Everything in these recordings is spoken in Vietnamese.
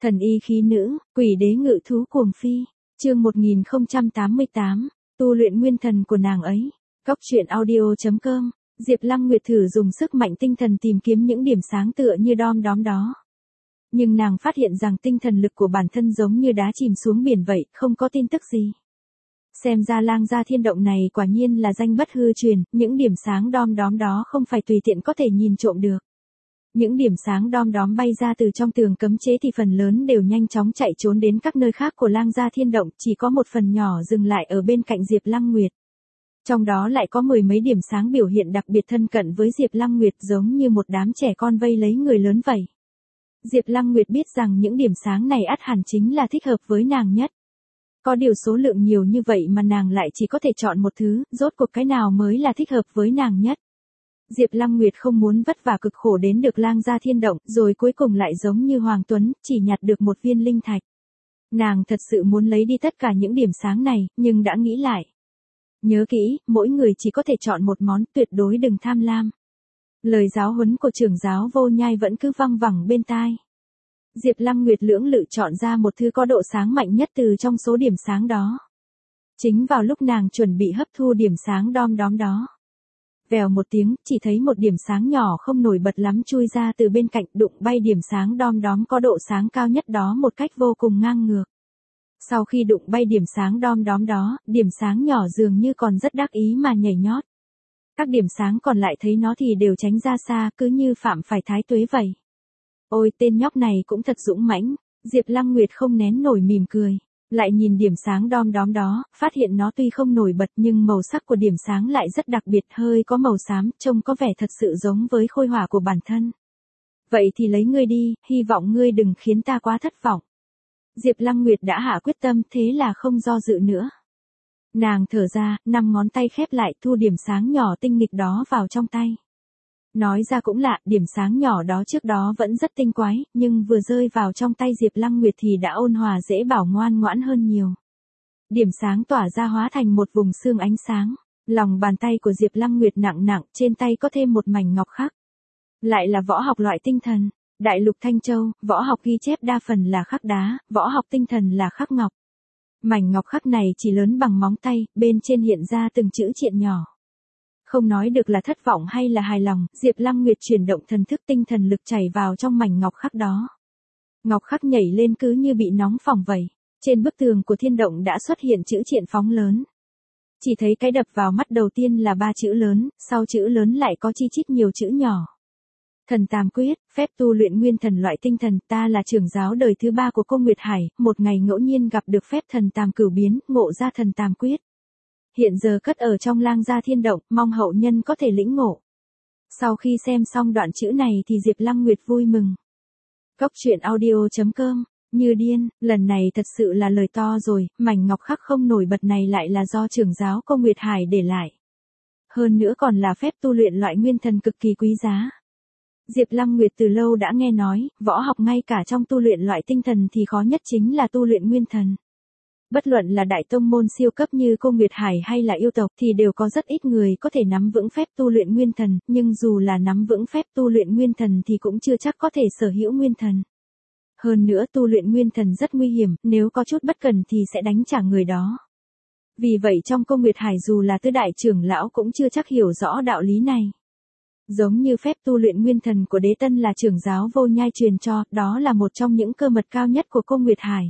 Thần y khí nữ, quỷ đế ngự thú cuồng phi. Chương 1088, tu luyện nguyên thần của nàng ấy. Góc truyện audio.com. Diệp Lăng Nguyệt thử dùng sức mạnh tinh thần tìm kiếm những điểm sáng tựa như đom đóm đó. Nhưng nàng phát hiện rằng tinh thần lực của bản thân giống như đá chìm xuống biển vậy, không có tin tức gì. Xem ra Lang Gia Thiên Động này quả nhiên là danh bất hư truyền, những điểm sáng đom đóm đó không phải tùy tiện có thể nhìn trộm được. Những điểm sáng đom đóm bay ra từ trong tường cấm chế thì phần lớn đều nhanh chóng chạy trốn đến các nơi khác của Lang Gia Thiên Động, chỉ có một phần nhỏ dừng lại ở bên cạnh Diệp Lăng Nguyệt. Trong đó lại có mười mấy điểm sáng biểu hiện đặc biệt thân cận với Diệp Lăng Nguyệt, giống như một đám trẻ con vây lấy người lớn vậy. Diệp Lăng Nguyệt biết rằng những điểm sáng này ắt hẳn chính là thích hợp với nàng nhất. Có điều số lượng nhiều như vậy mà nàng lại chỉ có thể chọn một thứ, rốt cuộc cái nào mới là thích hợp với nàng nhất. Diệp Lăng Nguyệt không muốn vất vả cực khổ đến được Lang Gia Thiên Động, rồi cuối cùng lại giống như Hoàng Tuấn, chỉ nhặt được một viên linh thạch. Nàng thật sự muốn lấy đi tất cả những điểm sáng này, nhưng đã nghĩ lại. Nhớ kỹ, mỗi người chỉ có thể chọn một món, tuyệt đối đừng tham lam. Lời giáo huấn của trưởng giáo Vô Nhai vẫn cứ văng vẳng bên tai. Diệp Lăng Nguyệt lưỡng lự chọn ra một thứ có độ sáng mạnh nhất từ trong số điểm sáng đó. Chính vào lúc nàng chuẩn bị hấp thu điểm sáng đom đóm đó. Vèo một tiếng, chỉ thấy một điểm sáng nhỏ không nổi bật lắm chui ra từ bên cạnh, đụng bay điểm sáng đom đóm có độ sáng cao nhất đó một cách vô cùng ngang ngược. Sau khi đụng bay điểm sáng đom đóm đó, điểm sáng nhỏ dường như còn rất đắc ý mà nhảy nhót. Các điểm sáng còn lại thấy nó thì đều tránh ra xa, cứ như phạm phải thái tuế vậy. Ôi, tên nhóc này cũng thật dũng mãnh. Diệp Lăng Nguyệt không nén nổi mỉm cười. Lại nhìn điểm sáng đom đóm đó, phát hiện nó tuy không nổi bật nhưng màu sắc của điểm sáng lại rất đặc biệt, hơi có màu xám, trông có vẻ thật sự giống với khôi hỏa của bản thân. Vậy thì lấy ngươi đi, hy vọng ngươi đừng khiến ta quá thất vọng. Diệp Lăng Nguyệt đã hạ quyết tâm, thế là không do dự nữa. Nàng thở ra, 5 ngón tay khép lại, thu điểm sáng nhỏ tinh nghịch đó vào trong tay. Nói ra cũng lạ, điểm sáng nhỏ đó trước đó vẫn rất tinh quái, nhưng vừa rơi vào trong tay Diệp Lăng Nguyệt thì đã ôn hòa dễ bảo, ngoan ngoãn hơn nhiều. Điểm sáng tỏa ra hóa thành một vùng sương ánh sáng. Lòng bàn tay của Diệp Lăng Nguyệt nặng nặng, trên tay có thêm một mảnh ngọc khắc. Lại là võ học loại tinh thần. Đại lục Thanh Châu, võ học ghi chép đa phần là khắc đá, võ học tinh thần là khắc ngọc. Mảnh ngọc khắc này chỉ lớn bằng móng tay, bên trên hiện ra từng chữ triện nhỏ. Không nói được là thất vọng hay là hài lòng, Diệp Lăng Nguyệt chuyển động thần thức, tinh thần lực chảy vào trong mảnh ngọc khắc đó. Ngọc khắc nhảy lên cứ như bị nóng phỏng vậy. Trên bức tường của thiên động đã xuất hiện chữ triện phóng lớn. Chỉ thấy cái đập vào mắt đầu tiên là 3 chữ lớn, sau chữ lớn lại có chi chít nhiều chữ nhỏ. Thần Tam Quyết, phép tu luyện nguyên thần loại tinh thần, ta là trưởng giáo đời thứ 3 của cô Nguyệt Hải, một ngày ngẫu nhiên gặp được phép thần Tam Cửu biến, ngộ ra thần Tam Quyết. Hiện giờ cất ở trong Lang Gia Thiên Động, mong hậu nhân có thể lĩnh ngộ. Sau khi xem xong đoạn chữ này thì Diệp Lăng Nguyệt vui mừng. Góc truyện audio.com. Như điên, lần này thật sự là lời to rồi, mảnh ngọc khắc không nổi bật này lại là do trưởng giáo cô Nguyệt Hải để lại. Hơn nữa còn là phép tu luyện loại nguyên thần cực kỳ quý giá. Diệp Lăng Nguyệt từ lâu đã nghe nói, võ học ngay cả trong tu luyện loại tinh thần thì khó nhất chính là tu luyện nguyên thần. Bất luận là đại tông môn siêu cấp như cô Nguyệt Hải hay là yêu tộc thì đều có rất ít người có thể nắm vững phép tu luyện nguyên thần, nhưng dù là nắm vững phép tu luyện nguyên thần thì cũng chưa chắc có thể sở hữu nguyên thần. Hơn nữa tu luyện nguyên thần rất nguy hiểm, nếu có chút bất cẩn thì sẽ đánh trả người đó. Vì vậy trong cô Nguyệt Hải dù là tứ đại trưởng lão cũng chưa chắc hiểu rõ đạo lý này. Giống như phép tu luyện nguyên thần của Đế Tân là trưởng giáo Vô Nhai truyền cho, đó là một trong những cơ mật cao nhất của cô Nguyệt Hải.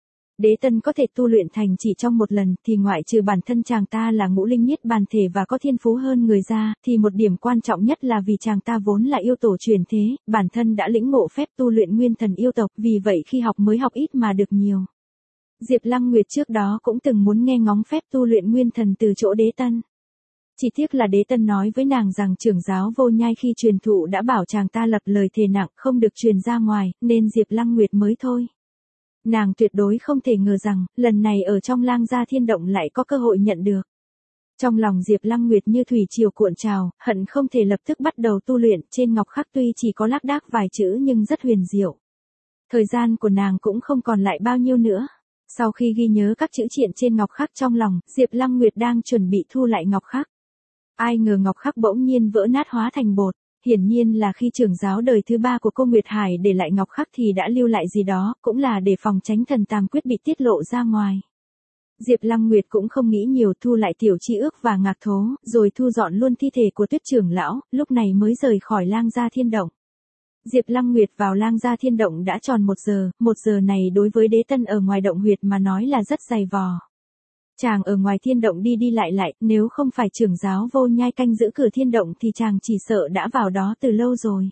Đế Tân có thể tu luyện thành chỉ trong một lần thì ngoại trừ bản thân chàng ta là ngũ linh niết bàn thể và có thiên phú hơn người ra, thì một điểm quan trọng nhất là vì chàng ta vốn là yêu tổ truyền thế, bản thân đã lĩnh ngộ phép tu luyện nguyên thần yêu tộc, vì vậy khi học mới học ít mà được nhiều. Diệp Lăng Nguyệt trước đó cũng từng muốn nghe ngóng phép tu luyện nguyên thần từ chỗ Đế Tân. Chỉ tiếc là Đế Tân nói với nàng rằng trưởng giáo Vô Nhai khi truyền thụ đã bảo chàng ta lập lời thề nặng không được truyền ra ngoài, nên Diệp Lăng Nguyệt mới thôi. Nàng tuyệt đối không thể ngờ rằng, lần này ở trong Lang Gia Thiên Động lại có cơ hội nhận được. Trong lòng Diệp Lăng Nguyệt như thủy triều cuộn trào, hận không thể lập tức bắt đầu tu luyện, trên ngọc khắc tuy chỉ có lác đác vài chữ nhưng rất huyền diệu. Thời gian của nàng cũng không còn lại bao nhiêu nữa. Sau khi ghi nhớ các chữ triện trên ngọc khắc trong lòng, Diệp Lăng Nguyệt đang chuẩn bị thu lại ngọc khắc. Ai ngờ ngọc khắc bỗng nhiên vỡ nát hóa thành bột. Hiển nhiên là khi trưởng giáo đời thứ 3 của cô Nguyệt Hải để lại ngọc khắc thì đã lưu lại gì đó, cũng là để phòng tránh thần tàm quyết bị tiết lộ ra ngoài. Diệp Lăng Nguyệt cũng không nghĩ nhiều, thu lại tiểu chi ước và ngạc thố, rồi thu dọn luôn thi thể của Tuyết trưởng lão, lúc này mới rời khỏi Lang Gia Thiên Động. Diệp Lăng Nguyệt vào Lang Gia Thiên Động đã tròn 1 giờ này đối với Đế Tân ở ngoài động huyệt mà nói là rất dày vò. Chàng ở ngoài thiên động đi đi lại, nếu không phải trưởng giáo Vô Nhai canh giữ cửa thiên động thì chàng chỉ sợ đã vào đó từ lâu rồi.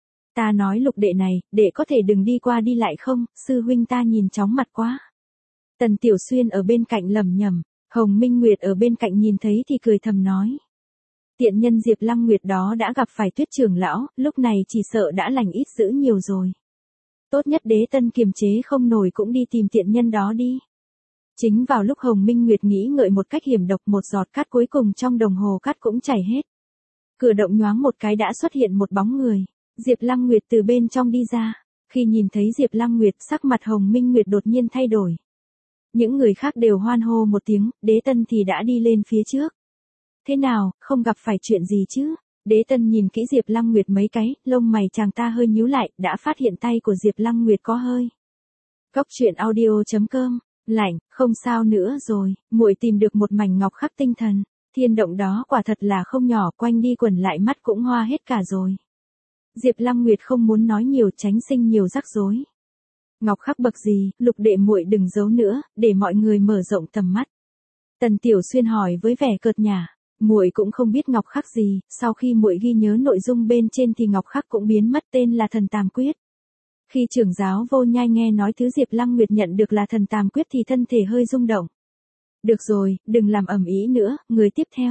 Ta nói Lục đệ này, đệ có thể đừng đi qua đi lại không, sư huynh ta nhìn chóng mặt quá. Tần Tiểu Xuyên ở bên cạnh lẩm nhẩm, Hồng Minh Nguyệt ở bên cạnh nhìn thấy thì cười thầm nói. Tiện nhân Diệp Lăng Nguyệt đó đã gặp phải Tuyết trưởng lão, lúc này chỉ sợ đã lành ít dữ nhiều rồi. Tốt nhất Đế Tân kiềm chế không nổi cũng đi tìm tiện nhân đó đi. Chính vào lúc Hồng Minh Nguyệt nghĩ ngợi một cách hiểm độc, một giọt cát cuối cùng trong đồng hồ cát cũng chảy hết. Cửa động nhoáng một cái đã xuất hiện một bóng người. Diệp Lăng Nguyệt từ bên trong đi ra. Khi nhìn thấy Diệp Lăng Nguyệt, sắc mặt Hồng Minh Nguyệt đột nhiên thay đổi. Những người khác đều hoan hô một tiếng, Đế Tân thì đã đi lên phía trước. Thế nào, không gặp phải chuyện gì chứ? Đế Tân nhìn kỹ Diệp Lăng Nguyệt mấy cái, lông mày chàng ta hơi nhíu lại, đã phát hiện tay của Diệp Lăng Nguyệt có hơi. Cốc truyện audio.com, lạnh, không sao nữa rồi, muội tìm được một mảnh ngọc khắc tinh thần. Thiên động đó quả thật là không nhỏ, quanh đi quẩn lại mắt cũng hoa hết cả rồi. Diệp Lăng Nguyệt không muốn nói nhiều tránh sinh nhiều rắc rối. Ngọc khắc bậc gì, Lục đệ muội đừng giấu nữa, để mọi người mở rộng tầm mắt. Tần Tiểu Xuyên hỏi với vẻ cợt nhả, muội cũng không biết ngọc khắc gì, sau khi muội ghi nhớ nội dung bên trên thì ngọc khắc cũng biến mất, tên là thần tàm quyết. Khi trưởng giáo Vô Nhai nghe nói thứ Diệp Lăng Nguyệt nhận được là thần tàm quyết thì thân thể hơi rung động. Được rồi, đừng làm ầm ĩ nữa, người tiếp theo.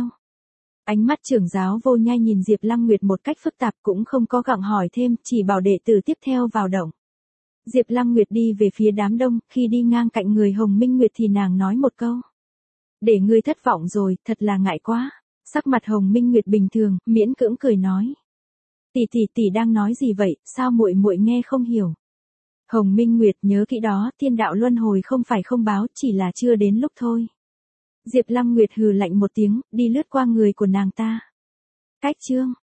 Ánh mắt trưởng giáo Vô Nhai nhìn Diệp Lăng Nguyệt một cách phức tạp cũng không có gặng hỏi thêm, chỉ bảo đệ tử tiếp theo vào động. Diệp Lăng Nguyệt đi về phía đám đông, khi đi ngang cạnh người Hồng Minh Nguyệt thì nàng nói một câu. Để ngươi thất vọng rồi, thật là ngại quá. Sắc mặt Hồng Minh Nguyệt bình thường, miễn cưỡng cười nói. Tỷ đang nói gì vậy, sao muội nghe không hiểu. Hồng Minh Nguyệt nhớ kỹ đó, thiên đạo luân hồi không phải không báo, chỉ là chưa đến lúc thôi. Diệp Lăng Nguyệt hừ lạnh một tiếng, đi lướt qua người của nàng ta. Cách chương.